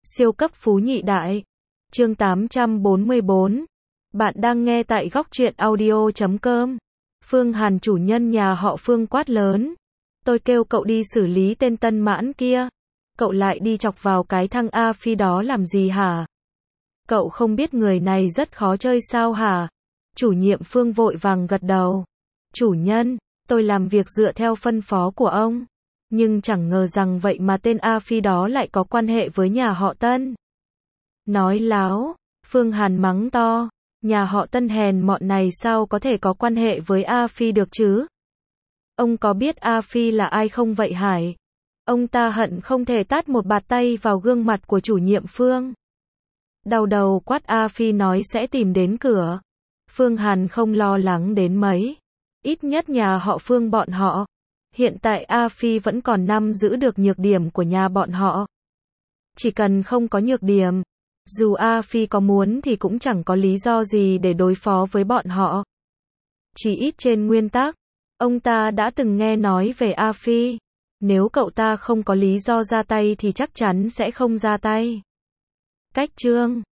Siêu cấp phú nhị đại. Chương 844. Bạn đang nghe tại góc truyện audio.com. Phương Hàn chủ nhân nhà họ Phương quát lớn. Tôi kêu cậu đi xử lý tên Tân Mãn kia. Cậu lại đi chọc vào cái thằng A Phi đó làm gì hả? Cậu không biết người này rất khó chơi sao hả? Chủ nhiệm Phương vội vàng gật đầu. Chủ nhân, tôi làm việc dựa theo phân phó của ông. Nhưng chẳng ngờ rằng vậy mà tên A Phi đó lại có quan hệ với nhà họ Tân. Nói láo, Phương Hàn mắng to. Nhà họ Tân hèn mọn này sao có thể có quan hệ với A Phi được chứ? Ông có biết A Phi là ai không vậy Hải? Ông ta hận không thể tát một bạt tay vào gương mặt của chủ nhiệm Phương. Đau đầu quát A Phi nói sẽ tìm đến cửa. Phương Hàn không lo lắng đến mấy. Ít nhất nhà họ Phương bọn họ. Hiện tại A Phi vẫn còn nắm giữ được nhược điểm của nhà bọn họ. Chỉ cần không có nhược điểm, dù A Phi có muốn thì cũng chẳng có lý do gì để đối phó với bọn họ. Chỉ ít trên nguyên tắc, ông ta đã từng nghe nói về A Phi. Nếu cậu ta không có lý do ra tay thì chắc chắn sẽ không ra tay. Cách chương